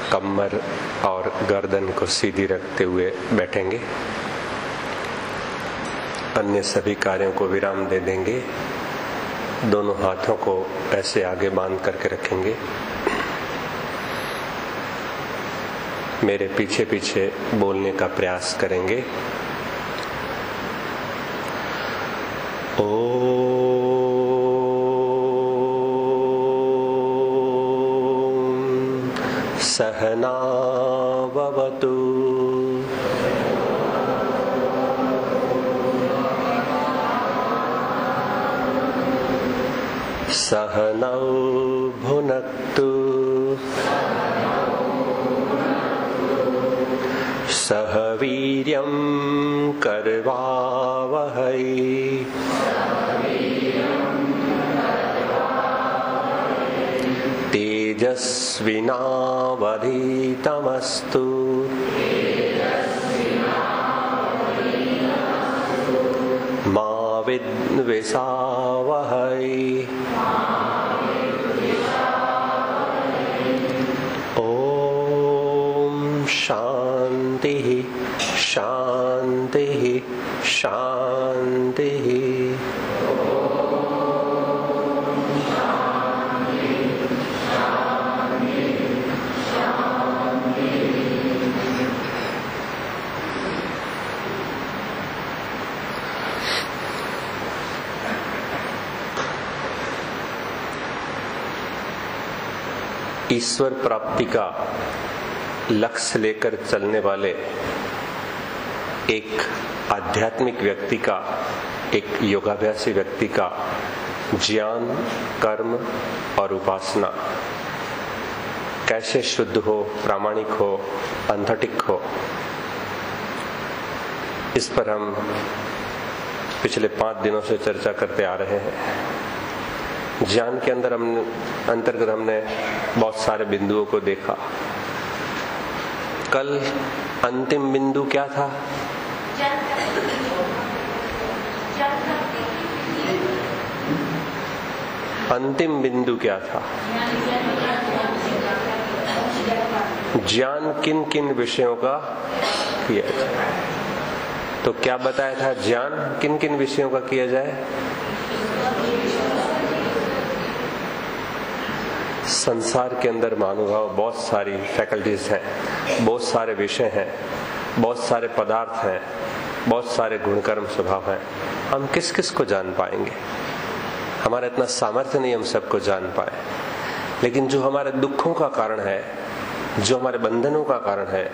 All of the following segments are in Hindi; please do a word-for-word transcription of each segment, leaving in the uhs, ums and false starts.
कमर और गर्दन को सीधी रखते हुए बैठेंगे। अन्य सभी कार्यों को विराम दे देंगे। दोनों हाथों को ऐसे आगे बांध करके रखेंगे। मेरे पीछे पीछे बोलने का प्रयास करेंगे। ओम सहना भवतु सहनौ भुनक्तु सह वीर्यं करवावहै तेजस्विनावधीतमस्तु मा विद्विषावहै। ओम शांति शांति शांति। ईश्वर प्राप्ति का लक्ष्य लेकर चलने वाले एक आध्यात्मिक व्यक्ति का, एक योगाभ्यासी व्यक्ति का ज्ञान, कर्म और उपासना कैसे शुद्ध हो, प्रामाणिक हो, ऑथेंटिक हो, इस पर हम पिछले पांच दिनों से चर्चा करते आ रहे हैं। ज्ञान के अंदर हम अंतर्गत हमने बहुत सारे बिंदुओं को देखा। कल अंतिम बिंदु क्या था? अंतिम बिंदु क्या था? ज्ञान किन किन विषयों का किया जाए। तो क्या बताया था? ज्ञान किन किन विषयों का किया जाए? संसार के अंदर महानुभाव बहुत सारी फैकल्टीज हैं, बहुत सारे विषय हैं, बहुत सारे पदार्थ हैं, बहुत सारे गुणकर्म स्वभाव हैं। हम किस किस को जान पाएंगे? हमारा इतना सामर्थ्य नहीं हम सबको जान पाए। लेकिन जो हमारे दुखों का कारण है, जो हमारे बंधनों का कारण है,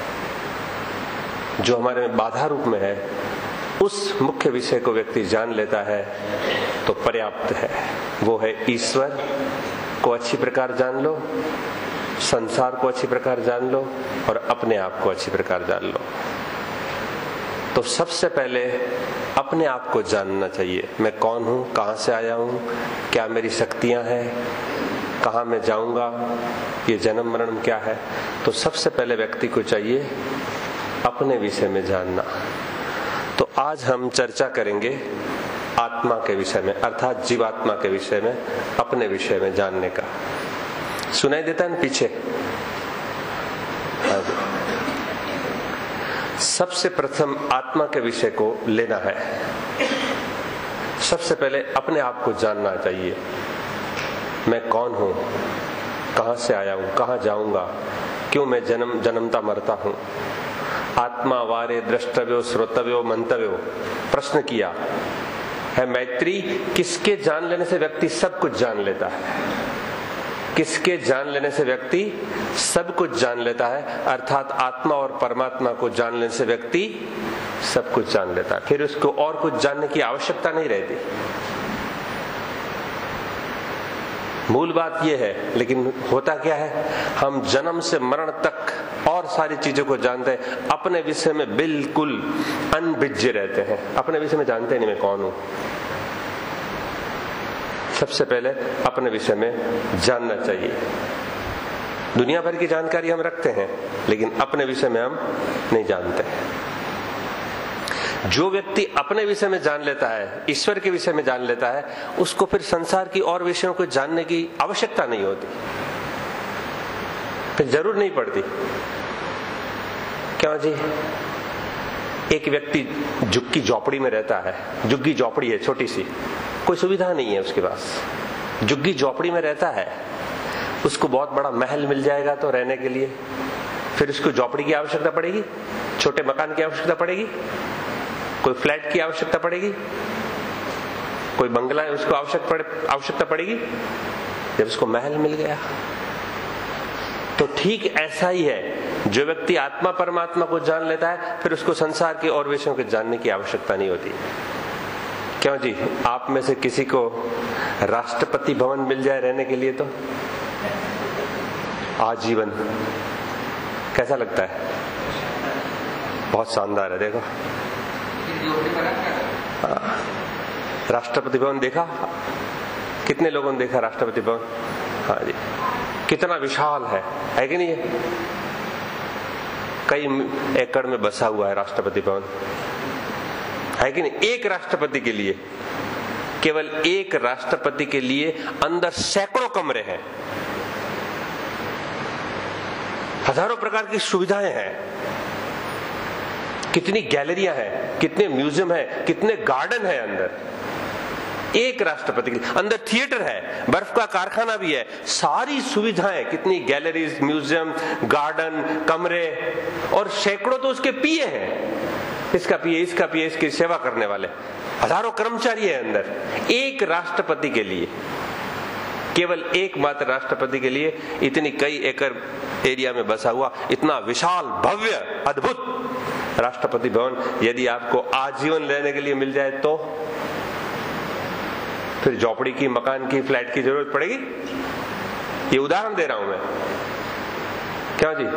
जो हमारे बाधा रूप में है, उस मुख्य विषय को व्यक्ति जान लेता है तो पर्याप्त है। वो है ईश्वर को अच्छी प्रकार जान लो, संसार को अच्छी प्रकार जान लो और अपने आप को अच्छी प्रकार जान लो। तो सबसे पहले अपने आप को जानना चाहिए। मैं कौन हूं, कहां से आया हूं, क्या मेरी शक्तियां हैं, कहां मैं जाऊंगा, ये जन्म मरण क्या है। तो सबसे पहले व्यक्ति को चाहिए अपने विषय में जानना। तो आज हम चर्चा करेंगे आत्मा के विषय में, अर्थात जीवात्मा के विषय में, अपने विषय में जानने का। सुनाई देता है ना पीछे? सबसे प्रथम आत्मा के विषय को लेना है। सबसे पहले अपने आप को जानना चाहिए। मैं कौन हूं, कहां से आया हूं, कहां जाऊंगा, क्यों मैं जन्म जन्मता मरता हूं। आत्मा वारे द्रष्टव्यो श्रोतव्यो मंतव्यो प्रश्न किया है मैत्री। किसके जान लेने से व्यक्ति सब कुछ जान लेता है? किसके जान लेने से व्यक्ति सब कुछ जान लेता है? अर्थात आत्मा और परमात्मा को जान लेने से व्यक्ति सब कुछ जान लेता है। फिर उसको और कुछ जानने की आवश्यकता नहीं रहती। मूल बात यह है। लेकिन होता क्या है, हम जन्म से मरण तक और सारी चीजों को जानते हैं, अपने विषय में बिल्कुल अनभिज्ञ रहते हैं। अपने विषय में जानते नहीं मैं कौन हूं। सबसे पहले अपने विषय में जानना चाहिए। दुनिया भर की जानकारी हम रखते हैं, लेकिन अपने विषय में हम नहीं जानते। जो व्यक्ति अपने विषय में जान लेता है, ईश्वर के विषय में जान लेता है, उसको फिर संसार की और विषयों को जानने की आवश्यकता नहीं होती। फिर जरूर नहीं पड़ती। क्यों जी? एक व्यक्ति झुग्गी झोपड़ी में रहता है, झुग्गी झोपड़ी है छोटी सी, कोई सुविधा नहीं है उसके पास, झुग्गी झोपड़ी में रहता है, उसको बहुत बड़ा महल मिल जाएगा तो रहने के लिए, फिर उसको झोपड़ी की आवश्यकता पड़ेगी, छोटे मकान की आवश्यकता पड़ेगी, कोई फ्लैट की आवश्यकता पड़ेगी, कोई बंगला उसको आवश्यक पड़े आवश्यकता पड़ेगी जब उसको महल मिल गया। तो ठीक ऐसा ही है, जो व्यक्ति आत्मा परमात्मा को जान लेता है फिर उसको संसार के और विषयों के जानने की आवश्यकता नहीं होती। क्यों जी? आप में से किसी को राष्ट्रपति भवन मिल जाए रहने के लिए तो आजीवन कैसा लगता है? बहुत शानदार है। देखो राष्ट्रपति भवन देखा, कितने लोगों ने देखा राष्ट्रपति भवन? हाँ जी, कितना विशाल है, है कि नहीं है? कई एकड़ में बसा हुआ है राष्ट्रपति भवन, है कि नहीं? एक राष्ट्रपति के लिए, केवल एक राष्ट्रपति के लिए अंदर सैकड़ों कमरे हैं, हजारों प्रकार की सुविधाएं हैं, कितनी गैलरियां हैं, कितने म्यूजियम हैं, कितने गार्डन हैं अंदर। एक राष्ट्रपति के लिए अंदर थिएटर है, बर्फ का कारखाना भी है, सारी सुविधाएं, कितनी गैलरीज, म्यूजियम, गार्डन, कमरे, और सैकड़ों तो उसके पीए हैं, इसका पीए, इसका पीए, इसकी सेवा करने वाले हजारों कर्मचारी है अंदर। एक राष्ट्रपति के लिए, केवल एकमात्र राष्ट्रपति के लिए इतनी कई एकड़ एरिया में बसा हुआ इतना विशाल, भव्य, अद्भुत राष्ट्रपति भवन यदि आपको आजीवन रहने के लिए मिल जाए तो फिर झोपड़ी की, मकान की, फ्लैट की जरूरत पड़ेगी? ये उदाहरण दे रहा हूं मैं। क्यों जी?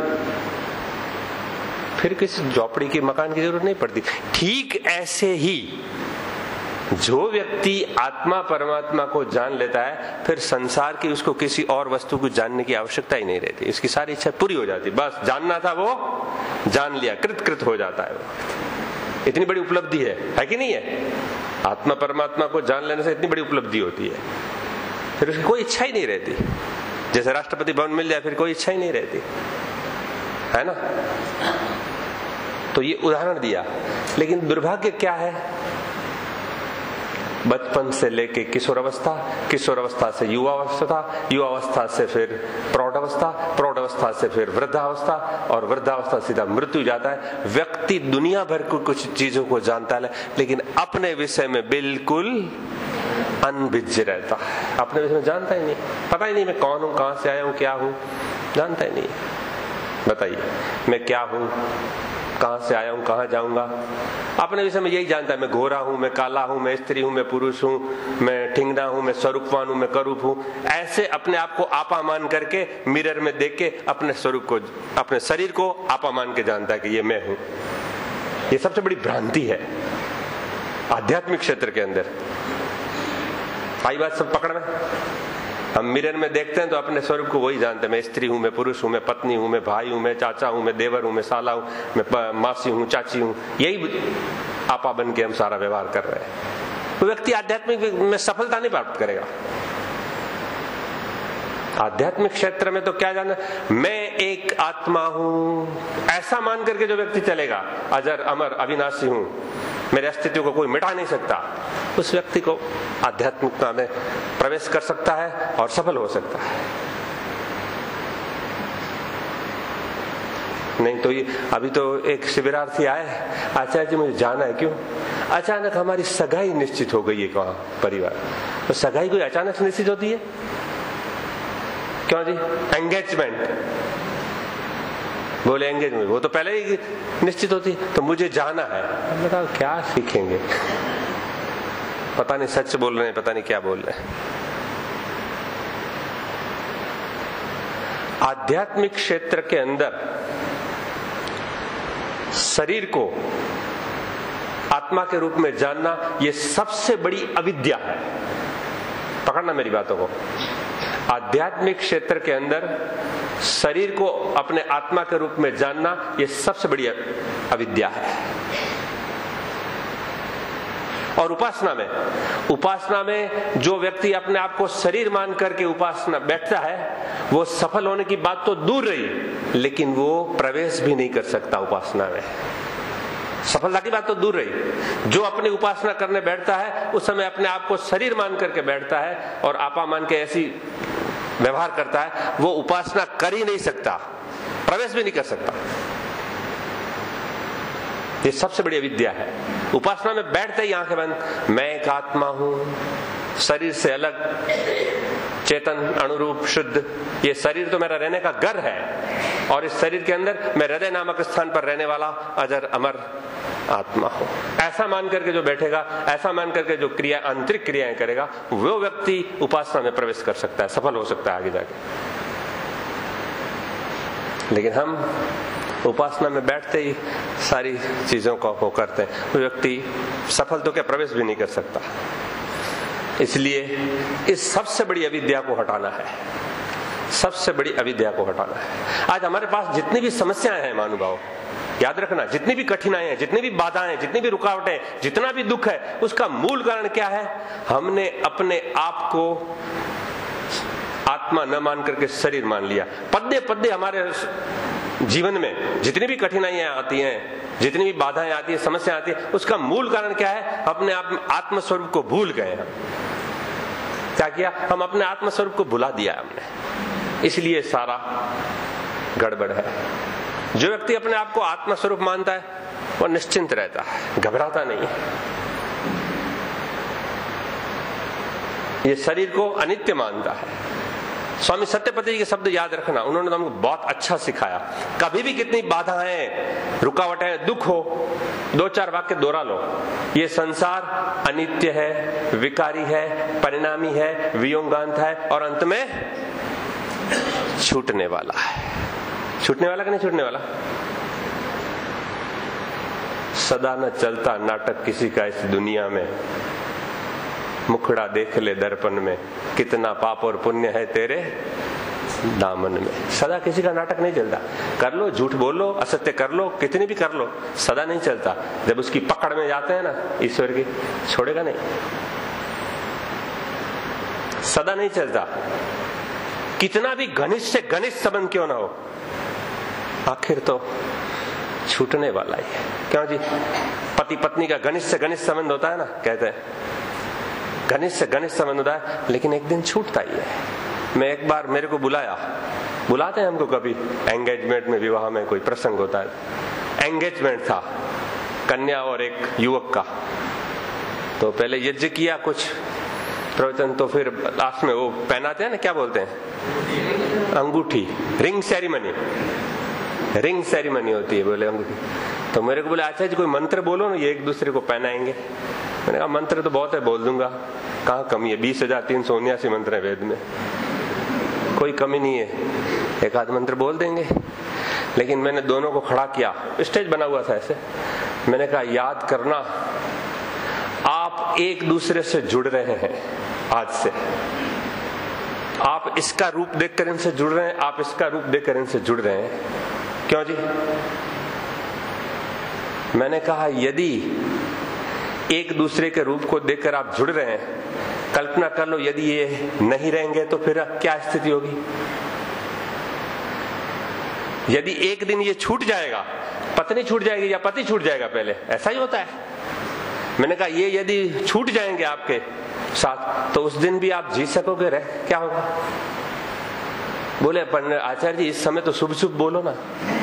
फिर किसी झोपड़ी की, मकान की जरूरत नहीं पड़ती। ठीक ऐसे ही जो व्यक्ति आत्मा परमात्मा को जान लेता है फिर संसार की उसको किसी और वस्तु को जानने की आवश्यकता ही नहीं रहती, इसकी सारी इच्छा पूरी हो जाती। बस जानना था वो जान लिया, कृत कृत हो जाता है वो। इतनी बड़ी उपलब्धि है, है कि नहीं है? आत्मा परमात्मा को जान लेने से इतनी बड़ी उपलब्धि होती है, फिर उसकी कोई इच्छा ही नहीं रहती। जैसे राष्ट्रपति भवन मिल जाए फिर कोई इच्छा ही नहीं रहती, है ना? तो ये उदाहरण दिया। लेकिन दुर्भाग्य क्या है, बचपन से लेके किशोरावस्था, किशोरावस्था से युवावस्था, युवावस्था से फिर प्रौढ़ावस्था, प्रौढ़ावस्था से फिर वृद्धावस्था, और वृद्धावस्था सीधा मृत्यु जाता है। व्यक्ति दुनिया भर को कुछ चीजों को जानता है लेकिन अपने विषय में बिल्कुल अनभिज्ञ रहता है, अपने विषय में जानता ही नहीं, पता ही नहीं मैं कौन हूं, कहां से आया हूं, क्या हूं, जानता ही नहीं। बताइए मैं क्या हूं, कहां से आया हूं, कहां जाऊंगा? अपने विषय में यही जानता है, मैं गोरा हूं, मैं काला हूं, मैं स्त्री हूं, मैं पुरुष हूं, मैं ठिंगना हूं, मैं स्वरूपवान हूं, मैं करूप हूं। ऐसे अपने आप को आपा मान करके मिरर में देख के अपने स्वरूप को, अपने शरीर को आपा मान के जानता है कि ये मैं हूं। ये सबसे बड़ी भ्रांति है आध्यात्मिक क्षेत्र के अंदर। आई बात सब पकड़ में? हम मिरर में देखते हैं तो अपने स्वरूप को वही जानते हैं, मैं स्त्री हूं, मैं पुरुष हूं, मैं पत्नी हूं, मैं भाई हूं, मैं चाचा हूं, मैं देवर हूं, मैं साला हूं, मैं मासी हूं, चाची हूं। यही आपा बन के हम सारा व्यवहार कर रहे हैं। तो व्यक्ति आध्यात्मिक में सफलता नहीं प्राप्त करेगा। आध्यात्मिक क्षेत्र में तो क्या जानना, मैं एक आत्मा हूं, ऐसा मान करके जो व्यक्ति चलेगा, अजर अमर अविनाशी हूं, मेरे अस्तित्व को कोई मिटा नहीं सकता, उस व्यक्ति को आध्यात्मिकता में प्रवेश कर सकता है और सफल हो सकता है। नहीं तो ये अभी तो एक शिविरार्थी आए, आचार्य जी मुझे जाना है। क्यों? अचानक हमारी सगाई निश्चित हो गई है वहां परिवार। तो सगाई कोई अचानक से निश्चित होती है? क्यों जी? एंगेजमेंट, बोले एंगेजमेंट, वो तो पहले ही निश्चित होती है। तो मुझे जाना है, बताओ क्या सीखेंगे? पता नहीं सच बोल रहे हैं, पता नहीं क्या बोल रहे हैं। आध्यात्मिक क्षेत्र के अंदर शरीर को आत्मा के रूप में जानना यह सबसे बड़ी अविद्या है। पकड़ना मेरी बातों को। आध्यात्मिक क्षेत्र के अंदर शरीर को अपने आत्मा के रूप में जानना यह सबसे बड़ी अविद्या है। और उपासना में उपासना में जो व्यक्ति अपने आप को शरीर मान करके उपासना बैठता है, वो सफल होने की बात तो दूर रही, लेकिन वो प्रवेश भी नहीं कर सकता उपासना में। सफलता की बात तो दूर रही, जो अपनी उपासना करने बैठता है उस समय अपने आप को शरीर मान करके बैठता है और आपा मान के ऐसी व्यवहार करता है, वो उपासना कर ही नहीं सकता, प्रवेश भी नहीं कर सकता। ये सबसे बड़ी अविद्या है। उपासना में बैठते ही आंखें बंद, मैं एक आत्मा हूं, शरीर से अलग, चेतन, अनुरूप, शुद्ध, ये शरीर तो मेरा रहने का घर है और इस शरीर के अंदर मैं हृदय नामक स्थान पर रहने वाला अजर अमर आत्मा हूं। ऐसा मान करके जो बैठेगा, ऐसा मान करके जो क्रिया आंतरिक क्रियाएं करेगा, वो व्यक्ति उपासना में प्रवेश कर सकता है, सफल हो सकता है आगे जाके। लेकिन हम उपासना में बैठते ही सारी चीजों को वो करते हैं, वो व्यक्ति सफल तो क्या प्रवेश भी नहीं कर सकता। इसलिए इस सबसे बड़ी अविद्या को हटाना है, सबसे बड़ी अविद्या को हटाना है। आज हमारे पास जितनी भी समस्याएं हैं महानुभाव, याद रखना, जितनी भी कठिनाइयां हैं, जितनी भी बाधाएं, जितनी भी रुकावटें, जितना भी दुख है, उसका मूल कारण क्या है? हमने अपने आप को आत्मा न मान करके शरीर मान लिया। पद्य पद्य हमारे जीवन में जितनी भी कठिनाइयां आती हैं, जितनी भी बाधाएं आती है, समस्या आती है, उसका मूल कारण क्या है? अपने आप आत्मस्वरूप को भूल गए हम। क्या किया? हम अपने आत्मस्वरूप को भुला दिया हमने, इसलिए सारा गड़बड़ है। जो व्यक्ति अपने आप को आत्मस्वरूप मानता है वो निश्चिंत रहता है, घबराता नहीं है। ये शरीर को अनित्य मानता है। स्वामी सत्यपति जी के शब्द याद रखना, उन्होंने तो हमको बहुत अच्छा सिखाया। कभी भी कितनी बाधाएं, रुकावटें, दुख हो, दो चार वाक्य दोहरा लो। ये संसार अनित्य है, विकारी है, परिणामी है, वियोगांत है और अंत में छूटने वाला है। छूटने वाला कि नहीं छूटने वाला? सदा न चलता नाटक किसी का इस दुनिया में, मुखड़ा देख ले दर्पण में, कितना पाप और पुण्य है तेरे दामन में। सदा किसी का नाटक नहीं चलता। कर लो, झूठ बोल लो, असत्य कर लो, कितनी भी कर लो, सदा नहीं चलता। जब उसकी पकड़ में जाते हैं ना ईश्वर की, छोड़ेगा नहीं, सदा नहीं चलता। कितना भी घनिष्ठ से घनिष्ठ संबंध क्यों ना हो, आखिर तो छूटने वाला ही है। क्यों जी? पति पत्नी का घनिष्ठ से घनिष्ठ संबंध होता है ना, कहते हैं घनिष्ठ से घनिष्ठ संबंध होता है, लेकिन एक दिन छूटता ही है। मैं एक बार, मेरे को बुलाया, बुलाते हैं हमको कभी एंगेजमेंट में, विवाह में कोई प्रसंग होता है। एंगेजमेंट था कन्या और एक युवक का, तो पहले यज्ञ किया कुछ प्रवचन, तो फिर लास्ट में वो पहनाते हैं ना, क्या बोलते हैं, अंगूठी, रिंग सेरेमनी, रिंग सेरेमनी होती है, बोले अंगूठी। तो मेरे को बोले अच्छा जी कोई मंत्र बोलो ना, ये एक दूसरे को पहनाएंगे। मैंने कहा मंत्र तो बहुत है, बोल दूंगा, कहाँ कमी है, बीस हजार तीन सौ उन्यासी मंत्र है वेद में, कोई कमी नहीं है, एक आध मंत्र बोल देंगे। लेकिन मैंने दोनों को खड़ा किया, स्टेज बना हुआ था ऐसे, मैंने कहा याद करना, आप एक दूसरे से जुड़ रहे हैं आज से, आप इसका रूप देखकर इनसे जुड़ रहे हैं, आप इसका रूप देखकर इनसे जुड़ रहे हैं। क्यों जी? मैंने कहा यदि एक दूसरे के रूप को देखकर आप जुड़ रहे हैं, कल्पना कर लो यदि ये नहीं रहेंगे तो फिर क्या स्थिति होगी? यदि एक दिन ये छूट जाएगा, पत्नी छूट जाएगी या पति छूट जाएगा, पहले ऐसा ही होता है। मैंने कहा ये यदि छूट जाएंगे आपके साथ तो उस दिन भी आप जी सकोगे? रह क्या होगा? बोले पंडित आचार्य जी इस समय तो शुभ शुभ बोलो ना।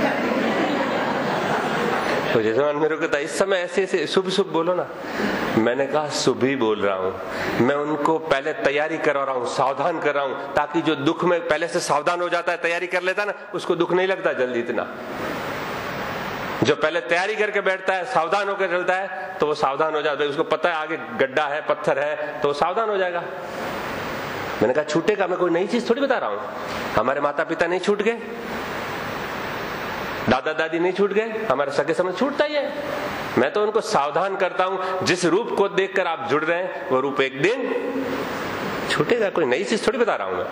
तो जैसे मेरे को था इस समय ऐसे ऐसे शुभ शुभ बोलो ना। मैंने कहा शुभ ही बोल रहा हूँ, मैं उनको पहले तैयारी करा रहा हूँ, सावधान कर रहा हूँ, ताकि जो दुख में पहले से सावधान हो जाता है, तैयारी कर लेता ना, उसको दुख नहीं लगता जल्दी इतना। जो पहले तैयारी करके बैठता है, सावधान होकर चलता है, तो वो सावधान हो जाता है, उसको पता है आगे गड्ढा है, पत्थर है, तो वो सावधान हो जाएगा। मैंने कहा छूटेगा, मैं कोई नई चीज थोड़ी बता रहा हूँ। हमारे माता पिता नहीं छूट गए, दादा दादी नहीं छूट गए, हमारे सगे समझ छूटता ही है। मैं तो उनको सावधान करता हूं, जिस रूप को देखकर आप जुड़ रहे हैं वो रूप एक दिन छूटेगा, कोई नई चीज थोड़ी बता रहा हूं मैं।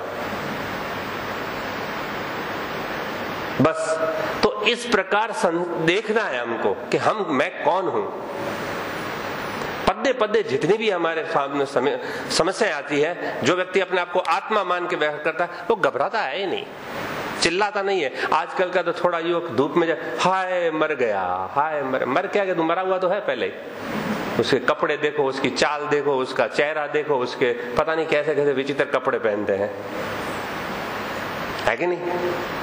बस तो इस प्रकार देखना है हमको कि हम मैं कौन हूं। पद्दे पद्दे जितनी भी हमारे सामने समस्या आती है, जो व्यक्ति अपने आप को आत्मा मान के व्यवहार करता है वो घबराता है ही नहीं, चिल्लाता नहीं है। आजकल का तो थोड़ा युवक धूप में जाए, हाय मर गया, हाय मर मर क्या गया, तू मरा हुआ तो है पहले ही। उसके कपड़े देखो, उसकी चाल देखो, उसका चेहरा देखो, उसके पता नहीं कैसे कैसे विचित्र कपड़े पहनते हैं, है कि नहीं?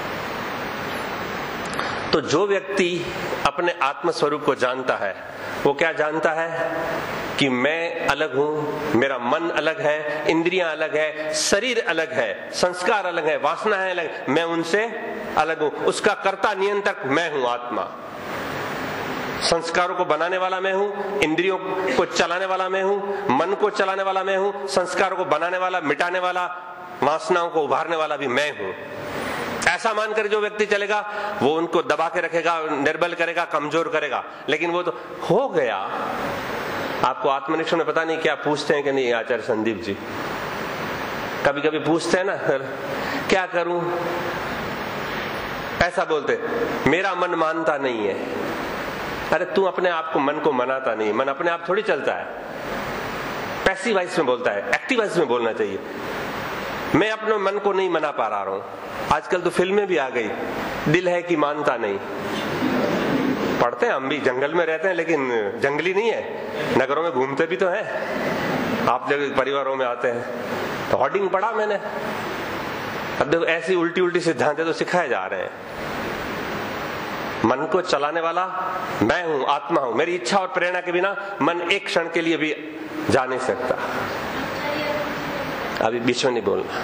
तो जो व्यक्ति अपने आत्म स्वरूप को जानता है वो क्या जानता है कि मैं अलग हूं, मेरा मन अलग है, इंद्रियां अलग है, शरीर अलग है, संस्कार अलग है, वासनाएं अलग, मैं उनसे अलग हूं। उसका कर्ता नियंत्रक मैं हूं, आत्मा। संस्कारों को बनाने वाला मैं हूं, इंद्रियों को चलाने वाला मैं हूं, मन को चलाने वाला मैं हूं, संस्कारों को बनाने वाला, मिटाने वाला, वासनाओं को उभारने वाला भी मैं हूं। ऐसा मानकर जो व्यक्ति चलेगा वो उनको दबा के रखेगा, निर्बल करेगा, कमजोर करेगा। लेकिन वो तो हो गया। आपको आत्मनिरीक्षण में पता नहीं क्या पूछते हैं कि नहीं आचार्य संदीप जी, कभी कभी पूछते हैं ना, क्या करूं, ऐसा बोलते, मेरा मन मानता नहीं है। अरे तू अपने आप को, मन को मनाता नहीं, मन अपने आप थोड़ी चलता है, पैसिव वॉइस में बोलता है, एक्टिव वॉइस में बोलना चाहिए। मैं अपने मन को नहीं मना पा रहा हूं। आजकल तो फिल्में भी आ गई, दिल है कि मानता नहीं। पढ़ते हैं हम भी, जंगल में रहते हैं लेकिन जंगली नहीं है, नगरों में घूमते भी तो हैं। आप जब परिवारों में आते हैं तो होर्डिंग पढ़ा मैंने। अब देखो ऐसी उल्टी उल्टी सिद्धांत तो सिखाए जा रहे हैं। मन को चलाने वाला मैं हूं, आत्मा हूं। मेरी इच्छा और प्रेरणा के बिना मन एक क्षण के लिए भी जा नहीं सकता। अभी बीच में नहीं बोलना।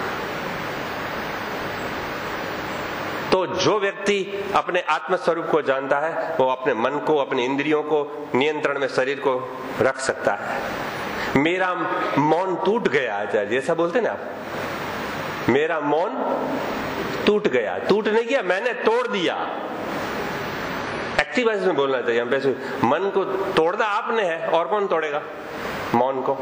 तो जो व्यक्ति अपने आत्म स्वरूप को जानता है वो अपने मन को, अपने इंद्रियों को नियंत्रण में, शरीर को रख सकता है। मेरा मौन टूट गया, आचार्य जैसा बोलते ना आप, मेरा मौन टूट गया। टूट नहीं गया, मैंने तोड़ दिया। एक्टिव में बोलना चाहिए हम वैसे। मन को तोड़ना आपने है, और कौन तोड़ेगा मौन को?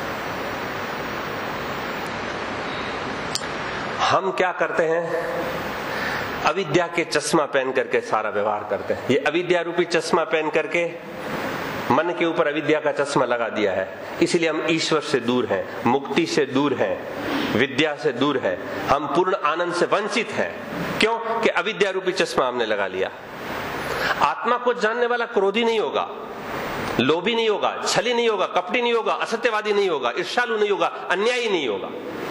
हम क्या करते हैं, अविद्या के चश्मा पहन करके सारा व्यवहार करते हैं। ये अविद्या रूपी चश्मा पहन करके मन के ऊपर अविद्या का चश्मा लगा दिया है। इसीलिए हम ईश्वर से दूर हैं, मुक्ति से दूर हैं, विद्या से दूर है, हम पूर्ण आनंद से वंचित हैं। क्यों? कि अविद्या रूपी चश्मा हमने लगा लिया। आत्मा को जानने वाला क्रोधी नहीं होगा, लोभी नहीं होगा, छली नहीं होगा, कपटी नहीं होगा, असत्यवादी नहीं होगा, ईर्ष्यालु नहीं होगा, अन्यायी नहीं होगा।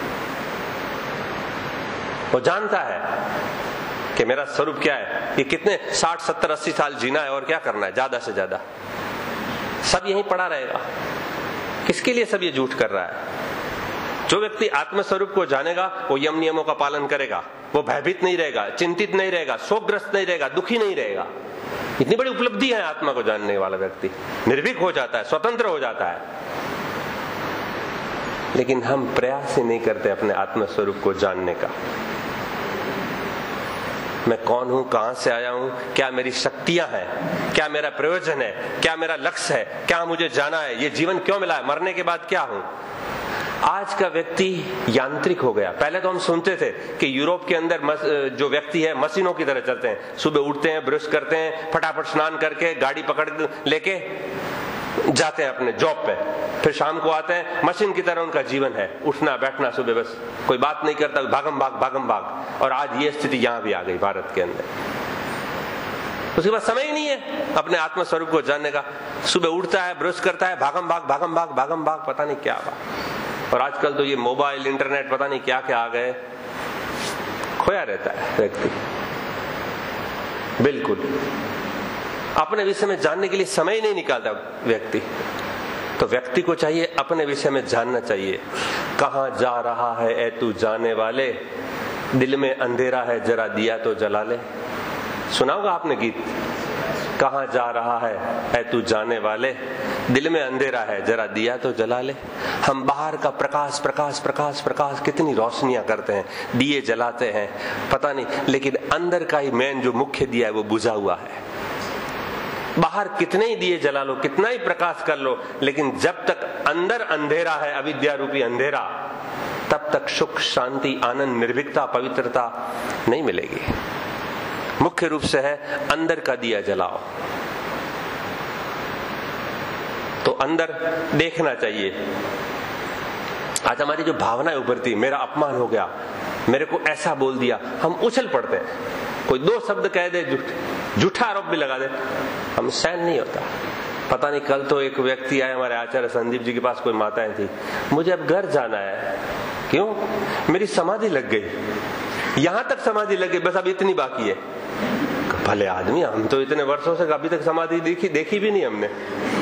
वो जानता है कि मेरा स्वरूप क्या है, ये कितने साठ सत्तर अस्सी साल जीना है और क्या करना है ज्यादा से ज्यादा, सब यहीं पड़ा रहेगा। किसके लिए सब ये झूठ कर रहा है? जो व्यक्ति आत्मस्वरूप को जानेगा वो यम नियमों का पालन करेगा, वो भयभीत नहीं रहेगा, चिंतित नहीं रहेगा, शोकग्रस्त नहीं रहेगा, दुखी नहीं रहेगा। इतनी बड़ी उपलब्धि है आत्मा को जानने वाला व्यक्ति, निर्भीक हो जाता है, स्वतंत्र हो जाता है। लेकिन हम प्रयास ही नहीं करते अपने आत्मस्वरूप को जानने का। मैं कौन हूं, कहां से आया हूं, क्या मेरी शक्तियां हैं, क्या मेरा प्रयोजन है, क्या मेरा लक्ष्य है, क्या मुझे जाना है, ये जीवन क्यों मिला है, मरने के बाद क्या हूं। आज का व्यक्ति यांत्रिक हो गया। पहले तो हम सुनते थे कि यूरोप के अंदर जो व्यक्ति है मशीनों की तरह चलते हैं, सुबह उठते हैं, ब्रश करते हैं, फटाफट स्नान करके गाड़ी पकड़ लेके जाते हैं अपने जॉब पे, फिर शाम को आते हैं, मशीन की तरह उनका जीवन है, उठना बैठना, सुबह बस कोई बात नहीं करता, भागम भाग भागम भाग। और आज ये स्थिति यहां भी आ गई भारत के अंदर। उसके पास समय ही नहीं है अपने आत्म स्वरूप को जानने का। सुबह उठता है, ब्रश करता है, भागम भाग भागम भाग भागम भाग, पता नहीं क्या बात। और आजकल तो ये मोबाइल, इंटरनेट, पता नहीं क्या क्या आ गए, खोया रहता है व्यक्ति। बिल्कुल अपने विषय में जानने के लिए समय ही नहीं निकालता व्यक्ति। तो व्यक्ति को चाहिए अपने विषय में जानना चाहिए। कहां जा रहा है ए तू जाने वाले, दिल में अंधेरा है जरा दिया तो जला ले। सुना होगा आपने गीत, कहां जा रहा है ए तू जाने वाले, दिल में अंधेरा है जरा दिया तो जला ले। हम बाहर का प्रकाश प्रकाश प्रकाश प्रकाश कितनी रोशनियां करते हैं, दिए जलाते हैं, पता नहीं, लेकिन अंदर का ही मेन जो मुख्य दिया है वो बुझा हुआ है। बाहर कितने ही दिए जला लो, कितना ही प्रकाश कर लो, लेकिन जब तक अंदर अंधेरा है, अविद्या रूपी अंधेरा, तब तक सुख, शांति, आनंद, निर्भीकता, पवित्रता नहीं मिलेगी। मुख्य रूप से है अंदर का दिया जलाओ। तो अंदर देखना चाहिए। आज हमारी जो भावनाएं उभरती, मेरा अपमान हो गया, मेरे को ऐसा बोल दिया, हम उछल पड़ते हैं। कोई दो शब्द कह दे, झूठा आरोप भी लगा दे, हम सहन नहीं होता। पता नहीं, कल तो एक व्यक्ति आए हमारे आचार्य संदीप जी के पास, कोई माताएं थी, मुझे अब घर जाना है। क्यों? मेरी समाधि लग गई, यहां तक समाधि लग गई, बस अब इतनी बाकी है। भले आदमी, हम तो इतने वर्षों से अभी तक समाधि देखी देखी भी नहीं हमने।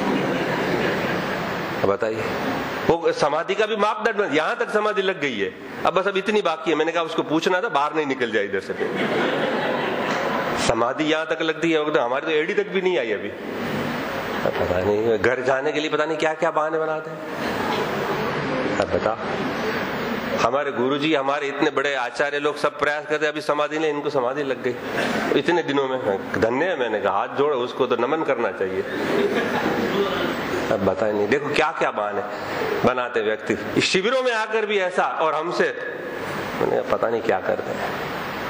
बताइए, वो समाधि का भी मापदंड, यहां तक समाधि लग गई है, अब बस अब इतनी बाकी है। मैंने कहा उसको पूछना था, बाहर नहीं निकल जाए इधर से। समाधि यहां तक लगती है, हमारी तो एड़ी तक भी नहीं आई अभी। पता नहीं, घर जाने के लिए पता नहीं क्या क्या बहाने बनाते हैं। अब बता, हमारे गुरुजी, हमारे इतने बड़े आचार्य लोग सब प्रयास करते, अभी समाधि नहीं, इनको समाधि लग गई इतने दिनों में। धन्य है, मैंने कहा हाथ जोड़ो, उसको तो नमन करना चाहिए। अब बताए नहीं, देखो क्या क्या बहाने बनाते व्यक्ति, शिविरों में आकर भी ऐसा, और हमसे पता नहीं क्या करते हैं।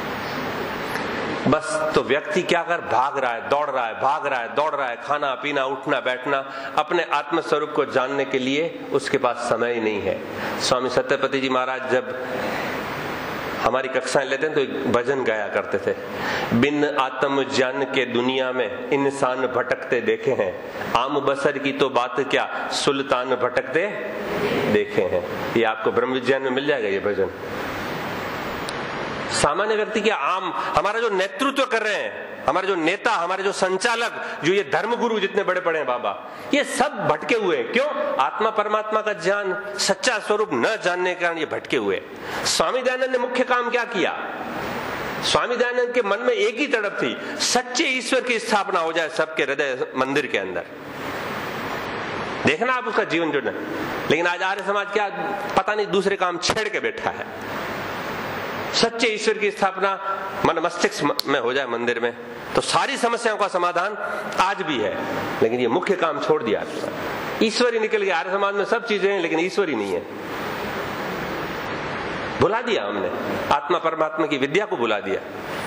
बस तो व्यक्ति क्या कर, भाग रहा है, दौड़ रहा है, भाग रहा है, दौड़ रहा है, खाना पीना, उठना बैठना, अपने आत्म स्वरूप को जानने के लिए उसके पास समय ही नहीं है। स्वामी सत्यपति जी महाराज जब हमारी कक्षाएं लेते हैं तो एक भजन गाया करते थे, बिन आत्म ज्ञान के दुनिया में इंसान भटकते देखे हैं, आम बसर की तो बात क्या, सुल्तान भटकते देखे हैं। ये आपको ब्रह्म विज्ञान में मिल जाएगा ये भजन। सामान्य व्यक्ति के, आम हमारा जो नेतृत्व कर रहे हैं, हमारे जो नेता, हमारे जो संचालक, जो ये धर्मगुरु जितने बड़े बड़े हैं बाबा, ये सब भटके हुए हैं। क्यों? आत्मा परमात्मा का ज्ञान, सच्चा स्वरूप न जानने के कारण ये भटके हुए। स्वामी दयानंद ने मुख्य काम क्या किया? स्वामी दयानंद के मन में एक ही तड़प थी, सच्चे ईश्वर की स्थापना हो जाए सबके हृदय मंदिर के अंदर। देखना आप उसका जीवन जुड़ना। लेकिन आज आर्य समाज क्या, पता नहीं दूसरे काम छेड़ के बैठा है। सच्चे ईश्वर की स्थापना मन मस्तिष्क में हो जाए मंदिर में, तो सारी समस्याओं का समाधान आज भी है। लेकिन ये मुख्य काम छोड़ दिया, ईश्वर ही निकल गया। आर्य समाज में सब चीजें हैं लेकिन ईश्वर ही नहीं है, भुला दिया हमने, आत्मा परमात्मा की विद्या को भुला दिया।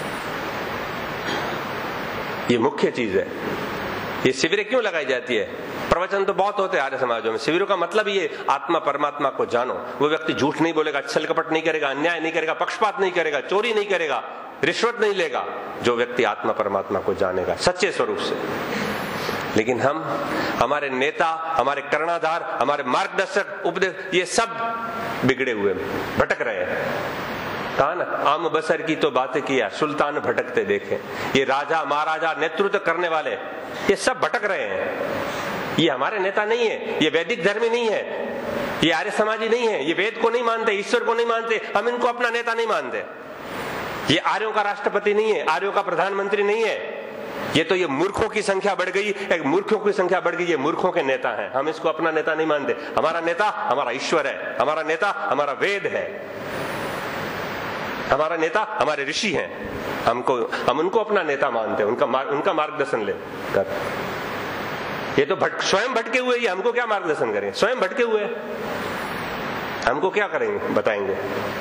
ये मुख्य चीज है। ये शिविरें क्यों लगाई जाती है? प्रवचन तो बहुत होते हैं आर्य समाजों में, शिविरों का मतलब ये आत्मा परमात्मा को जानो। वो व्यक्ति झूठ नहीं बोलेगा, छल कपट नहीं करेगा, अन्याय नहीं करेगा, पक्षपात नहीं करेगा, चोरी नहीं करेगा, रिश्वत नहीं लेगा, जो व्यक्ति आत्मा परमात्मा को जानेगा सच्चे स्वरूप से। लेकिन हम, हमारे नेता, हमारे कर्णाधार, हमारे मार्गदर्शक, उपदेश, ये सब बिगड़े हुए भटक रहे हैं। कहा ना, आम बसर की तो बातें किया, सुल्तान भटकते देखे। ये राजा महाराजा, नेतृत्व करने वाले, ये सब भटक रहे हैं। ये हमारे नेता नहीं है, ये वैदिक धर्मी नहीं है, ये आर्य समाजी नहीं है, ये वेद को नहीं मानते, ईश्वर को नहीं मानते, हम इनको अपना नेता नहीं मानते। ये आर्यों का राष्ट्रपति नहीं है, आर्यों का प्रधानमंत्री नहीं है। ये तो ये मूर्खों की संख्या बढ़ गई, एक मूर्खों की संख्या बढ़ गई, ये मूर्खों के नेता हैं। हम इसको अपना नेता नहीं मानते। हमारा नेता हमारा ईश्वर है, हमारा नेता हमारा वेद है, हमारा नेता हमारे ऋषि हैं। हमको, हम उनको अपना नेता मानते हैं, उनका मार, उनका मार्गदर्शन ले कर। ये तो भट, स्वयं भटके हुए, ये हमको क्या मार्गदर्शन करेंगे? स्वयं भटके हुए, हमको क्या करेंगे, बताएंगे?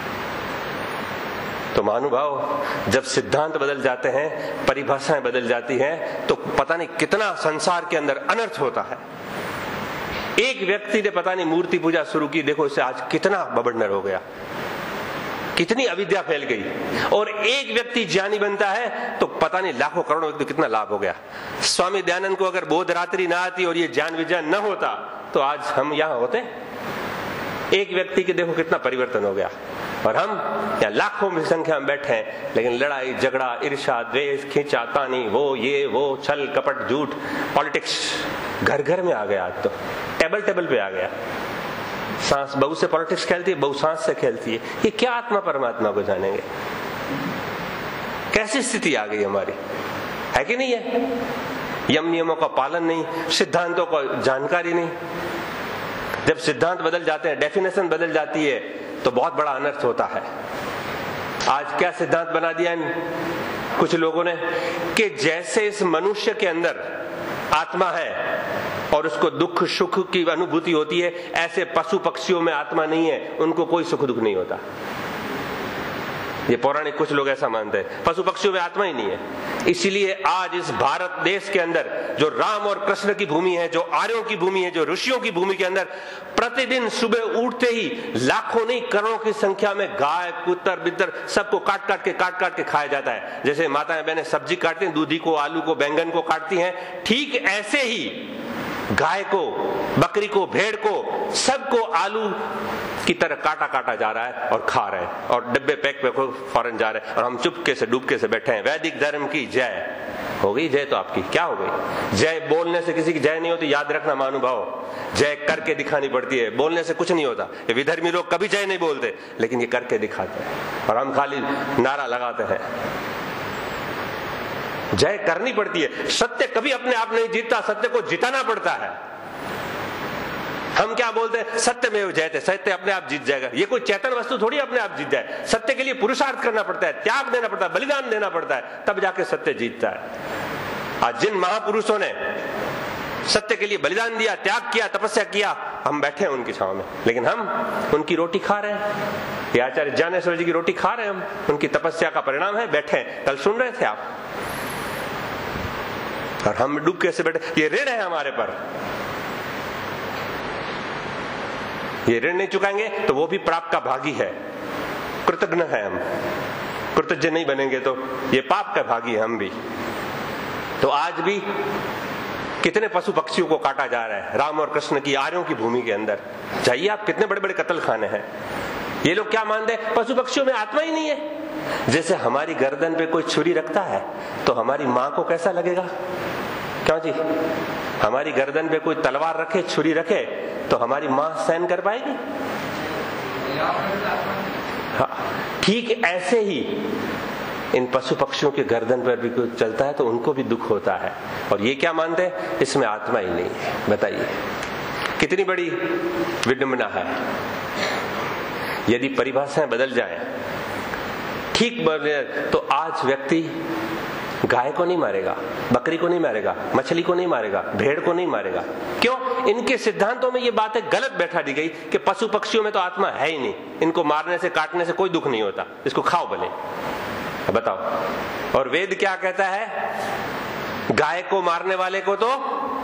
तो महानुभाव, जब सिद्धांत बदल जाते हैं, परिभाषाएं बदल जाती हैं, तो पता नहीं कितना संसार के अंदर अनर्थ होता है। एक व्यक्ति ने पता नहीं मूर्ति पूजा शुरू की, देखो इससे आज कितना बबंडर हो गया, कितनी अविद्या फैल गई। और एक व्यक्ति ज्ञानी बनता है तो पता नहीं लाखों करोड़ों व्यक्ति कितना लाभ हो गया। स्वामी दयानंद को अगर बोध रात्रि ना आती और ये ज्ञान विज्ञान न होता तो आज हम यहाँ होते। एक व्यक्ति के देखो कितना परिवर्तन हो गया, और हम यहाँ लाखों की संख्या में बैठे हैं, लेकिन लड़ाई झगड़ा, ईर्ष्या, द्वेष, खींचा तानी, वो ये वो छल कपट, झूठ, पॉलिटिक्स घर घर में आ गया। आज तो टेबल टेबल पे आ गया। सांस बहू से पॉलिटिक्स खेलती है, बहू सांस से खेलती है। ये क्या आत्मा परमात्मा को जानेंगे? कैसी स्थिति आ गई हमारी, है कि नहीं है? यम नियमों का पालन नहीं, सिद्धांतों को जानकारी नहीं। जब सिद्धांत बदल जाते हैं, डेफिनेशन बदल जाती है, तो बहुत बड़ा अनर्थ होता है। आज क्या सिद्धांत बना दिया इन कुछ लोगों ने कि जैसे इस मनुष्य के अंदर आत्मा है और उसको दुख सुख की अनुभूति होती है, ऐसे पशु पक्षियों में आत्मा नहीं है, उनको कोई सुख दुख नहीं होता। ये पौराणिक कुछ लोग ऐसा मानते हैं, पशु पक्षियों में आत्मा ही नहीं है। इसलिए आज इस भारत देश के अंदर जो राम और कृष्ण की भूमि है, जो आर्यों की भूमि है, जो ऋषियों की भूमि के अंदर प्रतिदिन सुबह उठते ही लाखों नहीं करोड़ों की संख्या में गाय, कुत्तर, बित्तर सबको काट काट के काट काट के खाया जाता है। जैसे माताएं बहनें सब्जी काटती हैं, दूधी को, आलू को, बैंगन को काटती हैं, ठीक ऐसे ही गाय को, बकरी को, भेड़ को, सबको आलू की तरह काटा काटा जा रहा है और खा रहे हैं और डिब्बे पैक पे फौरन जा रहे हैं और हम चुपके से डुबके से बैठे हैं। वैदिक धर्म की जय हो गई। जय तो आपकी क्या हो गई? जय बोलने से किसी की जय नहीं होती, याद रखना महानुभाव। जय करके दिखानी पड़ती है, बोलने से कुछ नहीं होता। ये विधर्मी लोग कभी जय नहीं बोलते, लेकिन ये करके दिखाते हैं और हम खाली नारा लगाते हैं। जय करनी पड़ती है। सत्य कभी अपने आप नहीं जीतता, सत्य को जिताना पड़ता है। हम क्या बोलते हैं? सत्य में जयते, सत्य अपने आप जीत जाएगा। ये कोई चेतन वस्तु थोड़ी अपने आप जीत जाए। सत्य के लिए पुरुषार्थ करना पड़ता है, त्याग देना पड़ता है, बलिदान देना पड़ता है, तब जाके सत्य जीतता है। आज जिन महापुरुषों ने सत्य के लिए बलिदान दिया, त्याग किया, तपस्या किया, हम बैठे हैं उनकी छांव में, लेकिन हम उनकी रोटी खा रहे हैं। ये आचार्य ज्ञानेश्वर जी की रोटी खा रहे हैं हम, उनकी तपस्या का परिणाम है। बैठे हैं, कल सुन रहे थे आप, और हम डूब कैसे बैठे। ये ऋण है हमारे पर, ये ऋण नहीं चुकाएंगे तो वो भी प्राप्त का भागी है। कृतज्ञ है हम, कृतज्ञ नहीं बनेंगे तो ये पाप का भागी है हम भी। तो आज भी कितने पशु पक्षियों को काटा जा रहा है राम और कृष्ण की आर्यों की भूमि के अंदर। जाइए आप, कितने बड़े बड़े कत्ल खाने हैं। ये लोग क्या मानते हैं? पशु पक्षियों में आत्मा ही नहीं है। जैसे हमारी गर्दन पे कोई छुरी रखता है तो हमारी माँ को कैसा लगेगा? क्यों जी? हमारी गर्दन पे कोई तलवार रखे, छुरी रखे, तो हमारी माँ सहन कर पाएगी? हाँ, ठीक ऐसे ही इन पशु पक्षियों के गर्दन पर भी कोई चलता है तो उनको भी दुख होता है। और ये क्या मानते हैं? इसमें आत्मा ही नहीं है। बताइए कितनी बड़ी विडंबना है। यदि परिभाषाएं बदल जाएं, ठीक बदले, तो आज व्यक्ति गाय को नहीं मारेगा, बकरी को नहीं मारेगा, मछली को नहीं मारेगा, भेड़ को नहीं मारेगा। क्यों? इनके सिद्धांतों में ये बातें गलत बैठा दी गई कि पशु पक्षियों में तो आत्मा है ही नहीं, इनको मारने से, काटने से कोई दुख नहीं होता, इसको खाओ भले। बताओ। और वेद क्या कहता है? गाय को मारने वाले को तो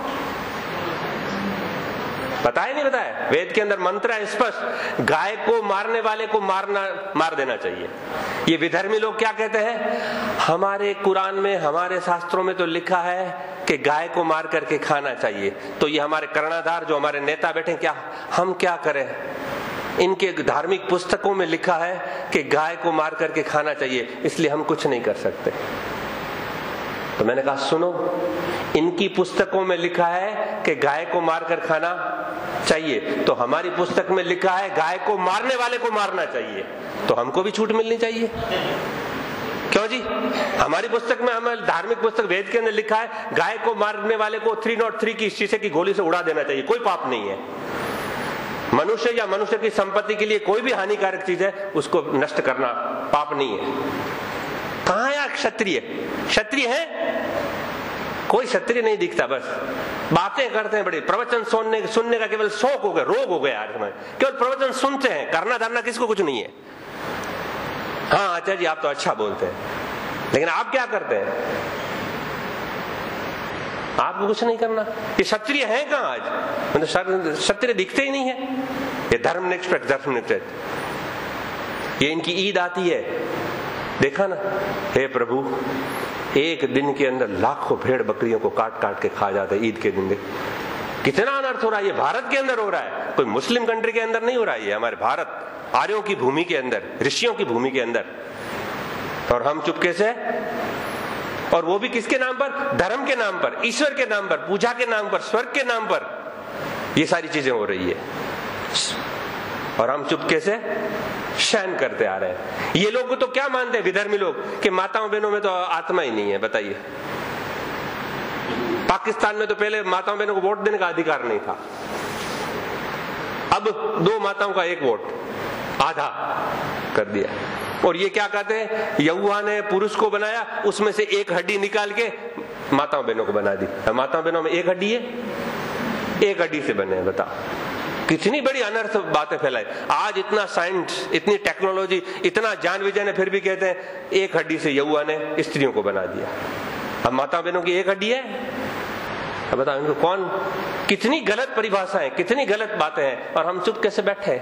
पता ही नहीं बताया। वेद के अंदर मंत्र है स्पष्ट, गाय को मारने वाले को मारना, मार देना चाहिए। ये विधर्मी लोग क्या कहते हैं? हमारे कुरान में, हमारे शास्त्रों में तो लिखा है कि गाय को मार करके खाना चाहिए। तो ये हमारे कर्णधार, जो हमारे नेता बैठे, क्या हम क्या करें? इनके धार्मिक पुस्तकों में लिखा है कि गाय को मार करके खाना चाहिए, इसलिए हम कुछ नहीं कर सकते। तो मैंने कहा सुनो, इनकी पुस्तकों में लिखा है कि गाय को मारकर खाना चाहिए, तो हमारी पुस्तक में लिखा है गाय को मारने वाले को मारना चाहिए, तो हमको भी छूट मिलनी चाहिए। क्यों जी? हमारी पुस्तक में, हमारी धार्मिक पुस्तक वेद के अंदर लिखा है गाय को मारने वाले को थ्री नॉट थ्री की शीशे की गोली से उड़ा देना चाहिए, कोई पाप नहीं है। मनुष्य या मनुष्य की संपत्ति के लिए कोई भी हानिकारक चीज है उसको नष्ट करना पाप नहीं है। कहां है क्षत्रिय? क्षत्रिय है? कोई क्षत्रिय नहीं दिखता, बस बातें करते हैं बड़ी। प्रवचन सुनने सुनने का केवल शौक हो गया, रोग हो गया यार, केवल प्रवचन सुनते हैं, करना धरना किसको कुछ नहीं है। हाँ आचार्य जी आप तो अच्छा बोलते हैं, लेकिन आप क्या करते हैं? आपको कुछ नहीं करना। ये क्षत्रिय है कहाँ आज? मतलब क्षत्रिय दिखते ही नहीं है। ये धर्म निरपेक्ष, धर्म निरपेक्ष। ये इनकी ईद आती है, देखा ना? हे प्रभु, एक दिन के अंदर लाखों भेड़ बकरियों को काट काट के खा जाते ईद के दिन। कितना अनर्थ हो रहा है। ये भारत के अंदर हो रहा है, कोई मुस्लिम कंट्री के अंदर नहीं हो रहा है। ये हमारे भारत, आर्यों की भूमि के अंदर, ऋषियों की भूमि के अंदर, और हम चुपके से, और वो भी किसके नाम पर? धर्म के नाम पर, ईश्वर के नाम पर, पूजा के नाम पर, स्वर्ग के नाम पर ये सारी चीजें हो रही है, और हम चुपके से शयन करते आ रहे हैं। ये लोग तो क्या मानते हैं विधर्मी लोग कि माताओं बहनों में तो आत्मा ही नहीं है। बताइए, पाकिस्तान में तो पहले माताओं बहनों को वोट देने का अधिकार नहीं था, अब दो माताओं का एक वोट, आधा कर दिया। और ये क्या कहते हैं? यहुआ ने पुरुष को बनाया, उसमें से एक हड्डी निकाल के माताओं बहनों को बना दी। माताओं बहनों में एक हड्डी है, एक हड्डी से बने हैं। बताओ कितनी बड़ी अनर्थ बातें फैलाई। आज इतना साइंस, इतनी टेक्नोलॉजी, इतना जान विजय ने, फिर भी कहते हैं एक हड्डी से यहुआ ने स्त्रियों को बना दिया। अब माता बहनों की एक हड्डी है। अब बताओ इनको कौन, कितनी गलत परिभाषाएं, कितनी गलत बातें हैं, और हम चुप कैसे बैठे।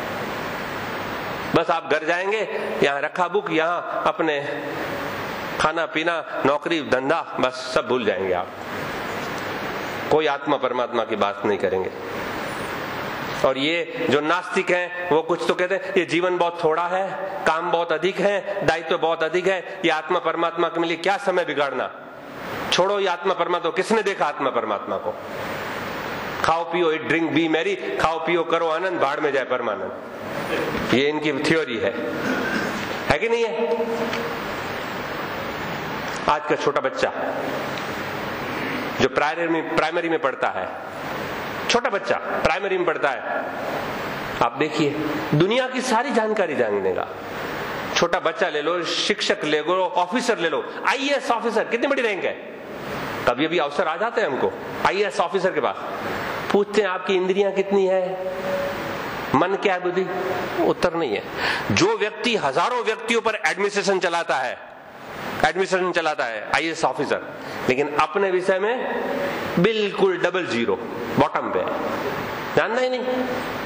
बस आप घर जाएंगे, यहाँ रखा बुक, यहाँ अपने खाना पीना नौकरी धंधा, बस सब भूल जाएंगे आप, कोई आत्मा परमात्मा की बात नहीं करेंगे। और ये जो नास्तिक हैं वो कुछ तो कहते हैं ये जीवन बहुत थोड़ा है, काम बहुत अधिक है, दायित्व तो बहुत अधिक है, ये आत्मा परमात्मा के लिए क्या समय बिगाड़ना, छोड़ो ये आत्मा परमात्मा। किसने देखा आत्मा परमात्मा को? खाओ पियो इट ड्रिंक बी मैरी, खाओ पियो करो आनंद, भाड़ में जाए परमानंद, ये इनकी थ्योरी है, है कि नहीं है? आज का छोटा बच्चा जो प्राइमरी में प्राइमरी में पढ़ता है, छोटा बच्चा प्राइमरी में पढ़ता है, आप देखिए दुनिया की सारी जानकारी जानने का। छोटा बच्चा ले लो, शिक्षक ले लो, ऑफिसर ले लो, आई ए एस ऑफिसर, कितनी बड़ी रैंक है। कभी अभी अवसर आ जाते हैं हमको आई ए एस ऑफिसर के पास, पूछते हैं आपकी इंद्रियां कितनी है, मन क्या है, बुद्धि, उत्तर नहीं है। जो व्यक्ति हजारों व्यक्तियों पर एडमिनिस्ट्रेशन चलाता है, एडमिनिस्ट्रेशन चलाता है आई ए एस ऑफिसर, लेकिन अपने विषय में बिल्कुल डबल जीरो, बॉटम पे, जानना ही नहीं,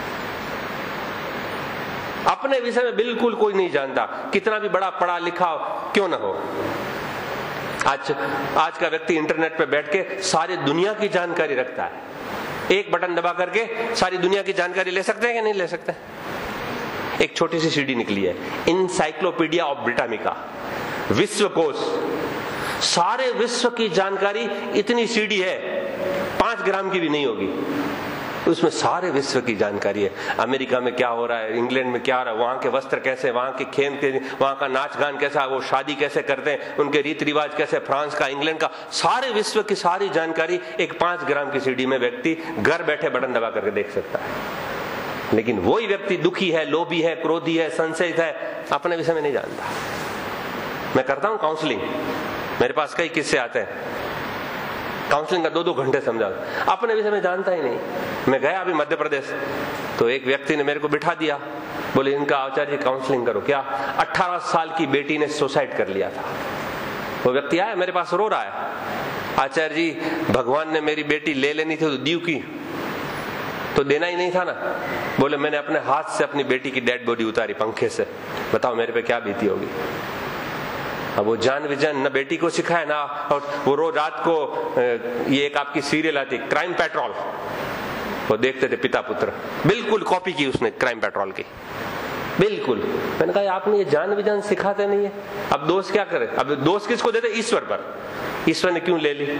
अपने विषय में बिल्कुल कोई नहीं जानता, कितना भी बड़ा पढ़ा लिखा क्यों ना हो। आज आज का व्यक्ति इंटरनेट पे बैठ के सारी दुनिया की जानकारी रखता है, एक बटन दबा करके सारी दुनिया की जानकारी ले सकते हैं कि नहीं ले सकते? एक छोटी सी सीडी निकली है, इनसाइक्लोपीडिया ऑफ ब्रिटानिका, विश्वकोश, सारे विश्व की जानकारी इतनी सीडी है, पांच ग्राम की भी नहीं होगी, उसमें सारे विश्व की जानकारी है। अमेरिका में क्या हो रहा है, इंग्लैंड में क्या हो रहा है, वहां के वस्त्र कैसे, वहां के खेल के, वहां का नाच गान कैसा, वो शादी कैसे करते हैं, उनके रीति रिवाज कैसे, फ्रांस का, इंग्लैंड का, सारे विश्व की सारी जानकारी एक पांच ग्राम की सीडी में व्यक्ति घर बैठे बटन दबा करके देख सकता है। लेकिन वही व्यक्ति दुखी है, लोभी है, क्रोधी है, संशयित है, अपने विषय में नहीं जानता। मैं करता हूं काउंसलिंग, मेरे पास कई किस्से आते हैं, काउंसलिंग का दो दो घंटे समझा, अपने विषय में जानता ही नहीं। मैं गया अभी मध्य प्रदेश, तो एक व्यक्ति ने मेरे को बिठा दिया, बोले इनका आचार्य काउंसलिंग करो। क्या? अठारह साल की बेटी ने सुसाइड कर लिया था। वो व्यक्ति आया मेरे पास रो रहा है, आचार्य जी भगवान ने मेरी बेटी ले लेनी थी तो दीव की, तो देना ही नहीं था ना। बोले मैंने अपने हाथ से अपनी बेटी की डेड बॉडी उतारी पंखे से, बताओ मेरे पे क्या बीती होगी। अब वो जान विजान न बेटी को सिखाए ना, और वो रोज रात को ये एक आपकी सीरियल आती क्राइम पेट्रोल, वो देखते थे पिता पुत्र, बिल्कुल कॉपी की उसने क्राइम पेट्रोल की, बिल्कुल। मैंने कहा आपने ये जान विजान सिखाते नहीं है, अब दोष क्या करे? अब दोष किसको देते? ईश्वर पर। ईश्वर ने क्यों ले ली?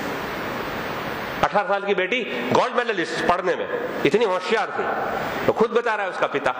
अठारह साल की बेटी गोल्ड मेडलिस्ट पढ़ने में, इतनी होशियार थी, तो खुद बता रहा है उसका पिता।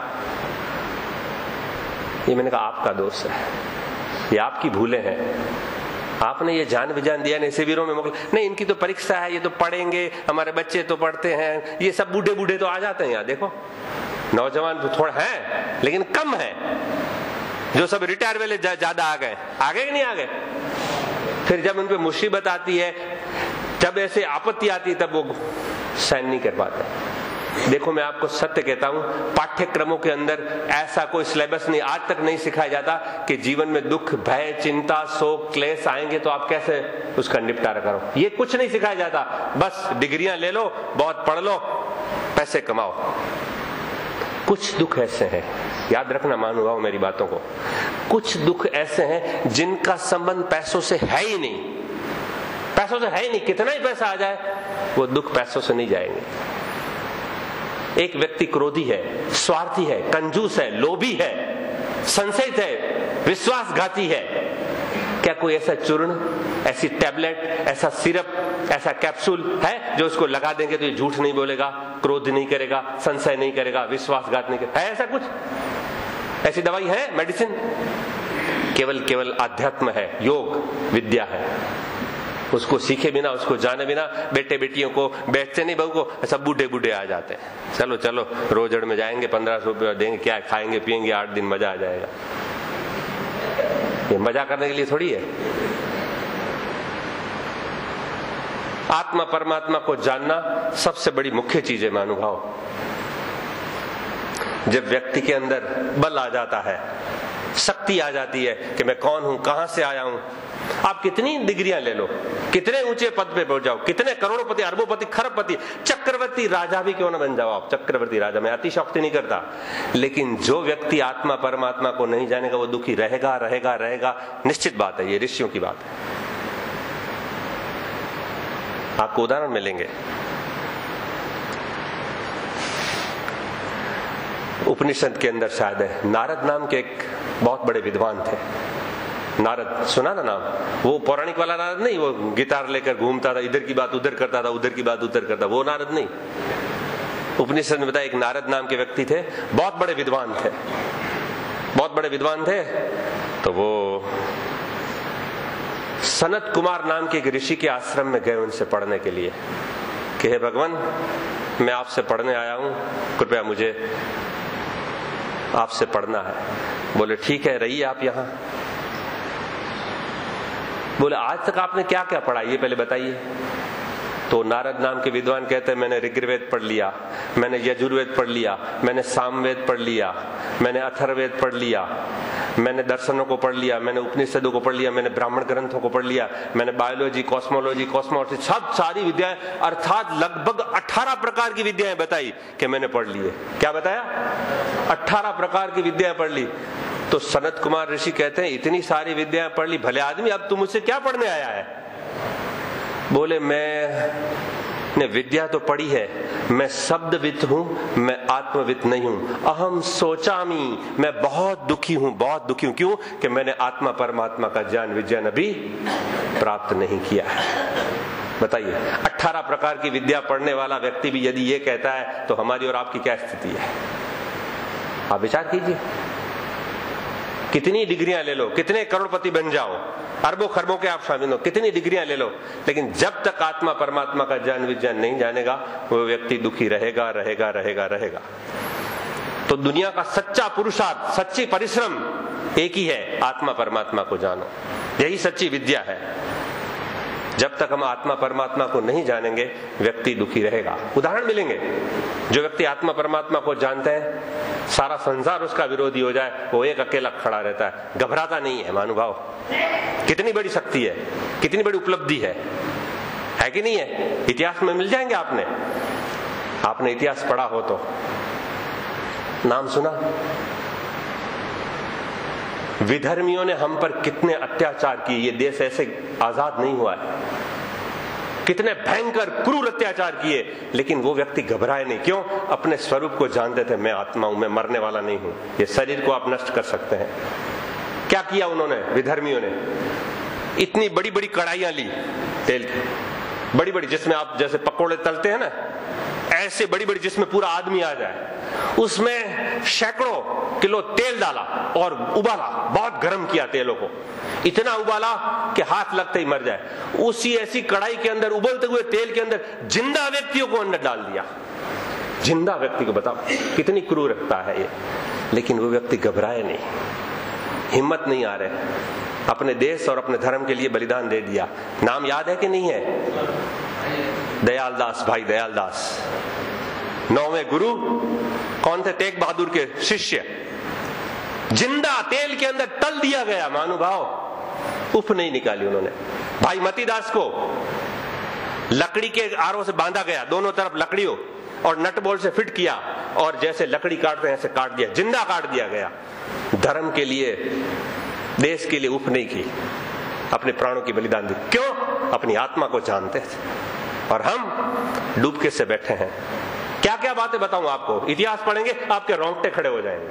ये मैंने कहा आपका दोष है, ये आपकी भूलें हैं, आपने ये जान विजान दिया नहीं, शिविरों में मोकल नहीं, इनकी तो परीक्षा है, ये तो पढ़ेंगे, हमारे बच्चे तो पढ़ते हैं, ये सब बूढ़े बूढ़े तो आ जाते हैं यहाँ, देखो नौजवान तो थोड़ा है लेकिन कम है, जो सब रिटायर वाले ज्यादा आ गए, आ गए कि नहीं आ गए? फिर जब उन पे मुसीबत आती है, जब ऐसे आपत्ति आती है, तब वो सहन नहीं कर पाते। देखो मैं आपको सत्य कहता हूं, पाठ्यक्रमों के अंदर ऐसा कोई सिलेबस नहीं, आज तक नहीं सिखाया जाता कि जीवन में दुख, भय, चिंता, शोक, क्लेश आएंगे तो आप कैसे उसका निपटारा करो, ये कुछ नहीं सिखाया जाता। बस डिग्रियां ले लो, बहुत पढ़ लो, पैसे कमाओ। कुछ दुख ऐसे हैं, याद रखना महानुभाव मेरी बातों को, कुछ दुख ऐसे हैं जिनका संबंध पैसों से है ही नहीं, पैसों से है ही नहीं, कितना ही पैसा आ जाए वो दुख पैसों से नहीं जाएंगे। एक व्यक्ति क्रोधी है, स्वार्थी है, कंजूस है, लोभी है, संशयित है, विश्वासघाती है, क्या कोई ऐसा चूर्ण, ऐसी टैबलेट, ऐसा सिरप, ऐसा कैप्सूल है जो उसको लगा देंगे तो ये झूठ नहीं बोलेगा, क्रोध नहीं करेगा, संशय नहीं करेगा, विश्वासघात नहीं करेगा? है ऐसा कुछ? ऐसी दवाई है, मेडिसिन? केवल केवल अध्यात्म है, योग विद्या है, उसको सीखे बिना, उसको जाने बिना बेटे बेटियों को बैठते नहीं, बहू को सब बूढ़े बूढ़े आ जाते हैं, चलो चलो रोजड़ में जाएंगे, पंद्रह सौ रुपये देंगे, क्या खाएंगे पिएंगे, आठ दिन मजा आ जाएगा। ये मजा करने के लिए थोड़ी है। आत्मा परमात्मा को जानना सबसे बड़ी मुख्य चीज है महानुभाव। जब व्यक्ति के अंदर बल आ जाता है, शक्ति आ जाती है कि मैं कौन हूं, कहां से आया हूं, आप कितनी डिग्रियां ले लो, कितने ऊंचे पद पे पहुंच जाओ, कितने करोड़पति, अरबोपति, खरबपति, चक्रवर्ती राजा भी क्यों ना बन जाओ आप, चक्रवर्ती राजा, मैं अतिशयोक्ति नहीं करता, लेकिन जो व्यक्ति आत्मा परमात्मा को नहीं जानेगा वो दुखी रहेगा रहेगा रहेगा, निश्चित बात है, ये ऋषियों की बात है। आपको उदाहरण मिलेंगे। उपनिषद के अंदर शायद है, नारद नाम के एक बहुत बड़े विद्वान थे। नारद सुना ना नाम? वो पौराणिक वाला नारद नहीं, वो गिटार लेकर घूमता था, इधर की बात उधर करता था, उधर की बात उधर करता, वो नारद नहीं। उपनिषद में बताया एक नारद नाम के व्यक्ति थे, बहुत बड़े विद्वान थे, बहुत बड़े विद्वान थे। तो वो सनत कुमार नाम के एक ऋषि के आश्रम में गए उनसे पढ़ने के लिए कि हे भगवान, मैं आपसे पढ़ने आया हूं, कृपया मुझे आपसे पढ़ना है। बोले ठीक है, रहिए आप यहां। बोले आज तक आपने क्या क्या पढ़ा ये पहले बताइए। तो नारद नाम के विद्वान कहते हैं मैंने ऋग्वेद पढ़ लिया, मैंने यजुर्वेद पढ़ लिया, मैंने सामवेद पढ़ लिया, मैंने अथर्ववेद पढ़ लिया, मैंने दर्शनों को पढ़ लिया, मैंने उपनिषदों को पढ़ लिया, मैंने ब्राह्मण ग्रंथों को पढ़ लिया, मैंने बायोलॉजी, कॉस्मोलॉजी, कॉस्मोलॉजी, सब सारी विद्याएं, अर्थात लगभग अठारह प्रकार की विद्याएं बताई कि मैंने पढ़ ली है। क्या बताया? अठारह प्रकार की विद्याएं पढ़ ली। तो सनत कुमार ऋषि कहते हैं इतनी सारी विद्याएं पढ़ ली, भले आदमी, अब तू मुझसे क्या पढ़ने आया है? बोले मैं ने विद्या तो पढ़ी है, मैं शब्दविद हूं, मैं आत्मविद नहीं हूं। अहम सोचामी, मैं बहुत दुखी हूं, बहुत दुखी हूं। क्यों? कि मैंने आत्मा परमात्मा का ज्ञान विज्ञान अभी प्राप्त नहीं किया है। बताइए, अठारह प्रकार की विद्या पढ़ने वाला व्यक्ति भी यदि ये कहता है तो हमारी और आपकी क्या स्थिति है? आप विचार कीजिए। कितनी डिग्रियां ले लो, कितने करोड़पति बन जाओ, अरबों खरबों के आप शामिल हो, कितनी डिग्रियां ले लो, लेकिन जब तक आत्मा परमात्मा का ज्ञान विज्ञान नहीं जानेगा वो व्यक्ति दुखी रहेगा रहेगा रहेगा रहेगा। तो दुनिया का सच्चा पुरुषार्थ, सच्ची परिश्रम एक ही है, आत्मा परमात्मा को जानो, यही सच्ची विद्या है। जब तक हम आत्मा परमात्मा को नहीं जानेंगे व्यक्ति दुखी रहेगा। उदाहरण मिलेंगे, जो व्यक्ति आत्मा परमात्मा को जानते हैं, सारा संसार उसका विरोधी हो जाए, वो एक अकेला खड़ा रहता है, घबराता नहीं है। महानुभाव, कितनी बड़ी शक्ति है, कितनी बड़ी उपलब्धि है, है कि नहीं है? इतिहास में मिल जाएंगे। आपने आपने इतिहास पढ़ा हो तो नाम सुना, विधर्मियों ने हम पर कितने अत्याचार किए, ये देश ऐसे आजाद नहीं हुआ है, कितने भयंकर क्रूर अत्याचार किए, लेकिन वो व्यक्ति घबराए नहीं। क्यों? अपने स्वरूप को जानते थे, मैं आत्मा हूं, मैं मरने वाला नहीं हूं, ये शरीर को आप नष्ट कर सकते हैं। क्या किया उन्होंने? विधर्मियों ने इतनी बड़ी बड़ी कढ़ाइयां ली तेल की, बड़ी बड़ी, जिसमें आप जैसे पकोड़े तलते हैं ना, ऐसे बड़ी बड़ी, जिसमें पूरा आदमी आ जाए, उसमें सैकड़ों किलो तेल डाला और उबाला, बहुत गर्म किया तेलों को, इतना उबाला कि हाथ लगते ही मर जाए। उसी ऐसी कढ़ाई के अंदर, उबलते हुए तेल के अंदर जिंदा व्यक्तियों को अंदर डाल दिया, जिंदा व्यक्ति को। बताओ कितनी क्रूरता है ये। लेकिन वो व्यक्ति घबराए नहीं, हिम्मत नहीं आ रहे, अपने देश और अपने धर्म के लिए बलिदान दे दिया। नाम याद है कि नहीं है? दयाल दास, भाई दयाल दास, नौवें गुरु कौन थे? तेग बहादुर के शिष्य। जिंदा तेल के अंदर तल दिया गया, मानुभाव, उफ नहीं निकाली उन्होंने। भाई मतीदास को लकड़ी के आरों से बांधा गया, दोनों तरफ लकड़ियों, और नट बोल्ट से फिट किया, और जैसे लकड़ी काटते हैं ऐसे काट दिया, जिंदा काट दिया गया। धर्म के लिए, देश के लिए उफ नहीं की, अपने प्राणों की बलिदान दी। क्यों? अपनी आत्मा को जानते थे। और हम डूबके से बैठे हैं। क्या क्या बातें बताऊं आपको, इतिहास पढ़ेंगे आपके रोंगटे खड़े हो जाएंगे।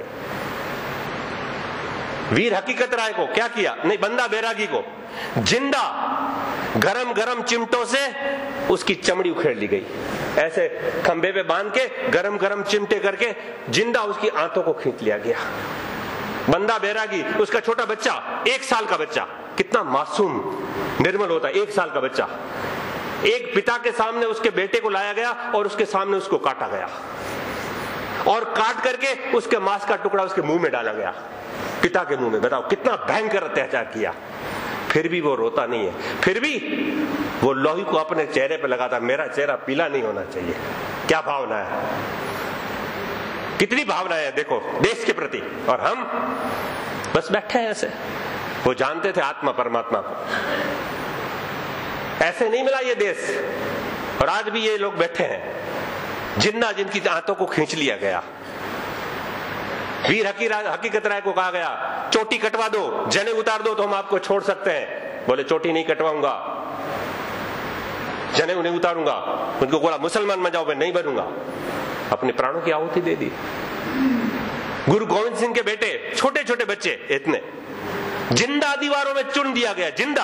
वीर हकीकत राय को क्या किया? नहीं, बंदा बैरागी को जिंदा गरम गरम चिमटों से उसकी चमड़ी उखेड़ ली गई, ऐसे खंबे पे बांध के गरम गरम चिमटे करके जिंदा उसकी आंतों को खींच लिया गया। बंदा बैरागी, उसका छोटा बच्चा, एक साल का बच्चा, कितना मासूम निर्मल होता है, एक साल का बच्चा, एक पिता के सामने उसके बेटे को लाया गया और उसके सामने उसको काटा गया, और काट करके उसके मांस का टुकड़ा उसके मुंह में डाला गया, पिता के मुंह में। बताओ कितना भयंकर अत्याचार किया। फिर भी वो रोता नहीं है, फिर भी वो लोही को अपने चेहरे पे लगाता, मेरा चेहरा पीला नहीं होना चाहिए। क्या भावना है, कितनी भावना है देखो देश के प्रति। और हम बस बैठे हैं ऐसे। वो जानते थे आत्मा परमात्मा को, ऐसे नहीं मिला ये देश, और आज भी ये लोग बैठे हैं जिन्ना जिनकी आंतों को खींच लिया गया। वीर हकीकत राय को कहा गया चोटी कटवा दो, जने उतार दो तो हम आपको छोड़ सकते हैं। बोले चोटी नहीं कटवाऊंगा, जने उन्हें उतारूंगा। उनको बोला मुसलमान बन जाओ, मैं नहीं बनूंगा। अपने प्राणों की आहुति दे दी। गुरु गोविंद सिंह के बेटे, छोटे छोटे बच्चे इतने, जिंदा दीवारों में चुन दिया गया, जिंदा।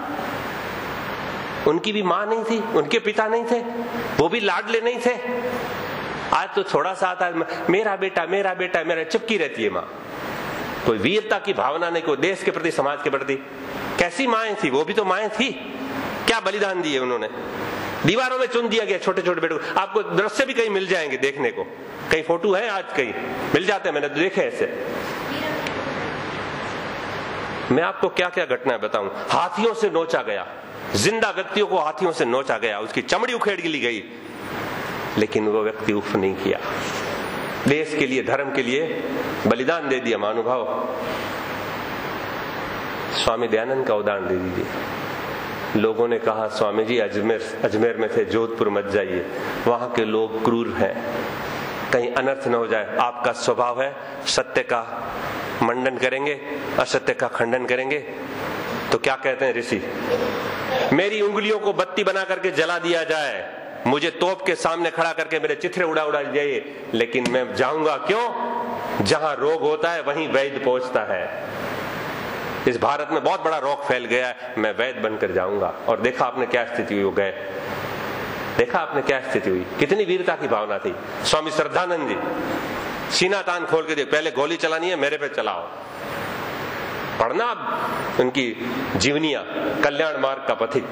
उनकी भी मां नहीं थी, उनके पिता नहीं थे, वो भी लाडले नहीं थे। आज तो थोड़ा सा आता है, मेरा बेटा मेरा बेटा मेरा, चिपकी रहती है मां। कोई वीरता की भावना नहीं, कोई देश के प्रति, समाज के प्रति। कैसी माएं थी, वो भी तो माएं थी। क्या बलिदान दिए उन्होंने। दीवारों में चुन दिया गया छोटे छोटे बेटों को। आपको दृश्य भी कहीं मिल जाएंगे देखने को, कहीं फोटो है आज, कहीं मिल जाते हैं, मैंने तो देखे ऐसे। मैं आपको क्या क्या घटनाएं बताऊं। हाथियों से नोचा गया, जिंदा व्यक्तियों को हाथियों से नोचा गया, उसकी चमड़ी उखेड़ ली गई, लेकिन वो व्यक्ति उफ नहीं किया। देश के लिए, धर्म के लिए बलिदान दे दिया महानुभाव। स्वामी दयानंद का उदाहरण दे दीजिए। लोगों ने कहा स्वामी जी अजमेर अजमेर में थे, जोधपुर मत जाइए, वहां के लोग क्रूर हैं, कहीं अनर्थ न हो जाए। आपका स्वभाव है सत्य का मंडन करेंगे, असत्य का खंडन करेंगे। तो क्या कहते हैं ऋषि, मेरी उंगलियों को बत्ती बना करके जला दिया जाए, मुझे तोप के सामने खड़ा करके मेरे चित्रे उड़ा उड़ा जाइए, लेकिन मैं जाऊंगा क्यों? जहां रोग होता है वहीं वैद्य पहुंचता है। इस भारत में बहुत बड़ा रोग फैल गया है, मैं वैद्य बनकर जाऊंगा। और देखा आपने क्या स्थिति हुई, वो गए। देखा आपने क्या स्थिति हुई, कितनी वीरता की भावना थी। स्वामी श्रद्धानंद जी सीना तान खोल के दिए, पहले गोली चलानी है मेरे पे चलाओ। पढ़ना उनकी जीवनियां, कल्याण मार्ग का पथिक।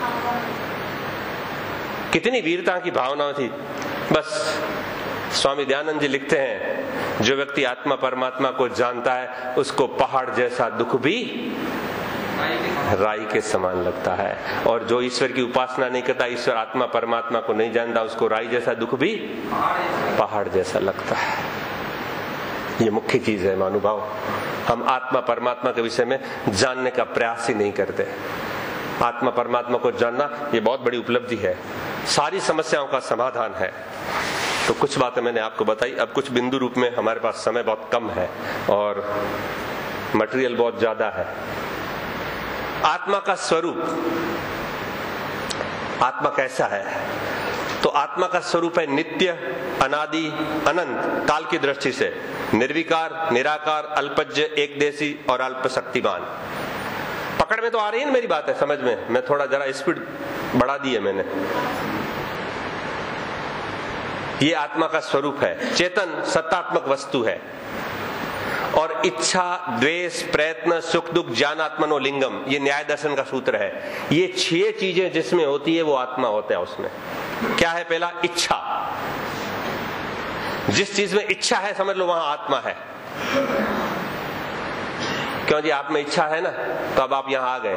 कितनी वीरता की भावना थी। बस स्वामी दयानंद जी लिखते हैं, जो व्यक्ति आत्मा परमात्मा को जानता है उसको पहाड़ जैसा दुख भी राई के समान लगता है, और जो ईश्वर की उपासना नहीं करता, ईश्वर आत्मा परमात्मा को नहीं जानता, उसको राई जैसा दुख भी पहाड़ जैसा लगता है। ये मुख्य चीज है महानुभाव। हम आत्मा परमात्मा के विषय में जानने का प्रयास ही नहीं करते। आत्मा परमात्मा को जानना ये बहुत बड़ी उपलब्धि है, सारी समस्याओं का समाधान है। तो कुछ बातें मैंने आपको बताई। अब कुछ बिंदु रूप में, हमारे पास समय बहुत कम है और मटेरियल बहुत ज्यादा है। आत्मा का स्वरूप, आत्मा कैसा है? तो आत्मा का स्वरूप है नित्य, अनादि, अनंत, काल की दृष्टि से निर्विकार, निराकार, अल्पज्य, एकदेशी और अल्प शक्तिमान। पकड़ में तो आ रही है ना मेरी बात है, समझ में? मैं थोड़ा जरा स्पीड बढ़ा दी है मैंने। ये आत्मा का स्वरूप है। चेतन सत्तात्मक वस्तु है, और इच्छा, द्वेष, प्रयत्न, सुख दुख, ज्ञानात्मनो लिंगम, ये न्याय दर्शन का सूत्र है। ये छह चीजें जिसमें होती है वो आत्मा होता है उसमें। क्या है? पहला इच्छा। जिस चीज में इच्छा है समझ लो वहां आत्मा है। क्यों जी? आप में इच्छा है ना, तो अब आप यहां आ गए।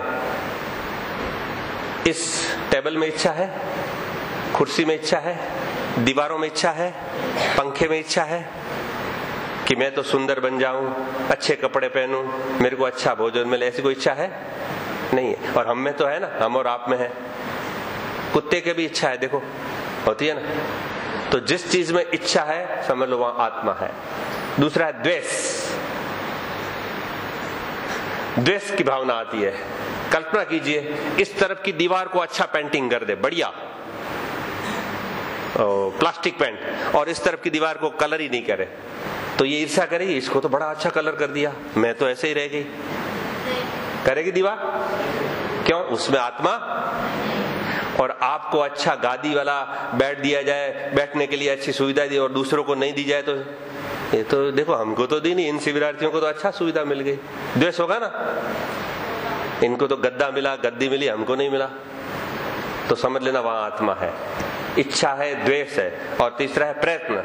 इस टेबल में इच्छा है, कुर्सी में इच्छा है, दीवारों में इच्छा है, पंखे में इच्छा है कि मैं तो सुंदर बन जाऊं, अच्छे कपड़े पहनूं, मेरे को अच्छा भोजन मिले। ऐसी कोई इच्छा है? नहीं है। और हम में तो है ना, हम और आप में है। कुत्ते के भी इच्छा है, देखो होती है ना। तो जिस चीज में इच्छा है समझ लो वहां आत्मा है। दूसरा है द्वेष। द्वेष की भावना आती है। कल्पना कीजिए इस तरफ की दीवार को अच्छा पेंटिंग कर दे, बढ़िया प्लास्टिक पेंट, और इस तरफ की दीवार को कलर ही नहीं करे, तो ये ईर्ष्या करेगी, इसको तो बड़ा अच्छा कलर कर दिया, मैं तो ऐसे ही रह गई। करेगी दीवार? क्यों? उसमें आत्मा। और आपको अच्छा गादी वाला बैठ दिया जाए, बैठने के लिए अच्छी सुविधा दी, और दूसरों को नहीं दी जाए, तो ये तो देखो हमको तो दी नहीं, इन शिविरार्थियों को तो अच्छा सुविधा मिल गई। द्वेष होगा ना? इनको तो गद्दा मिला, गद्दी मिली, हमको नहीं मिला। तो समझ लेना वहां आत्मा है। इच्छा है, द्वेष है। और तीसरा है प्रयत्न।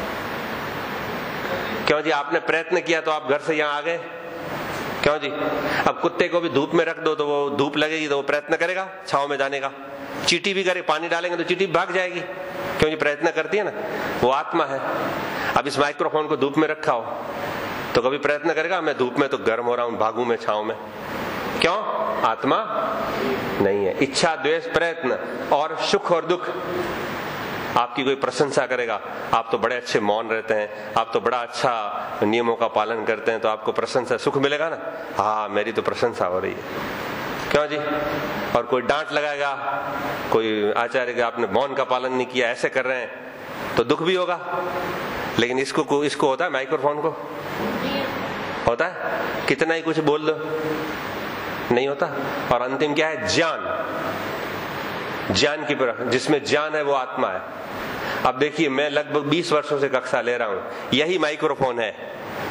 क्यों जी? आपने प्रयत्न किया तो आप घर से यहां आ गए। क्यों जी? अब कुत्ते को भी धूप में रख दो तो वो धूप लगेगी तो वो प्रयत्न करेगा छांव में जाने का। चींटी भी करे, पानी डालेंगे तो चींटी भाग जाएगी। क्यों जी? प्रयत्न करती है ना, वो आत्मा है। अब इस माइक्रोफोन को धूप में रखा हो तो कभी प्रयत्न करेगा मैं धूप में तो गर्म हो रहा हूं, भागू में छांव में? क्यों? आत्मा नहीं है। इच्छा, द्वेष, प्रयत्न और सुख और दुख। आपकी कोई प्रशंसा करेगा, आप तो बड़े अच्छे मौन रहते हैं, आप तो बड़ा अच्छा नियमों का पालन करते हैं, तो आपको प्रशंसा, सुख मिलेगा ना, हाँ मेरी तो प्रशंसा हो रही है, क्यों जी। और कोई डांट लगाएगा, कोई आचार्य का आपने मौन का पालन नहीं किया, ऐसे कर रहे हैं, तो दुख भी होगा। लेकिन इसको इसको होता है, माइक्रोफोन को होता है, कितना ही कुछ बोल दो नहीं होता। और अंतिम क्या है, ज्ञान, ज्ञान की परख, जिसमें ज्ञान है वो आत्मा है। अब देखिए, मैं लगभग बीस वर्षों से कक्षा ले रहा हूं, यही माइक्रोफोन है,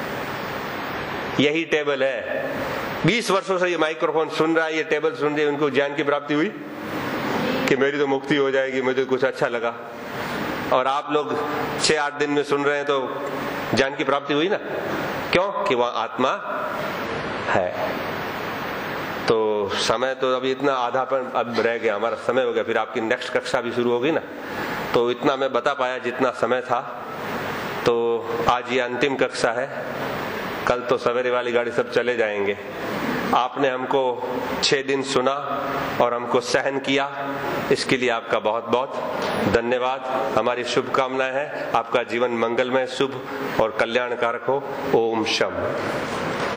यही टेबल है, बीस वर्षों से ये माइक्रोफोन सुन रहा है, ये टेबल सुन रही है, उनको ज्ञान की प्राप्ति हुई कि मेरी तो मुक्ति हो जाएगी, मुझे कुछ अच्छा लगा। और आप लोग छह आठ दिन में सुन रहे हैं, तो ज्ञान की प्राप्ति हुई ना, क्यों कि वह आत्मा है। तो समय तो अभी इतना आधा पर अब रह गया, हमारा समय हो गया, फिर आपकी नेक्स्ट कक्षा भी शुरू होगी ना, तो इतना मैं बता पाया जितना समय था। तो आज ये अंतिम कक्षा है, कल तो सवेरे वाली गाड़ी सब चले जाएंगे। आपने हमको छह दिन सुना और हमको सहन किया, इसके लिए आपका बहुत बहुत धन्यवाद। हमारी शुभकामनाएं हैं, आपका जीवन मंगलमय, शुभ और कल्याणकारक हो। ओम शम।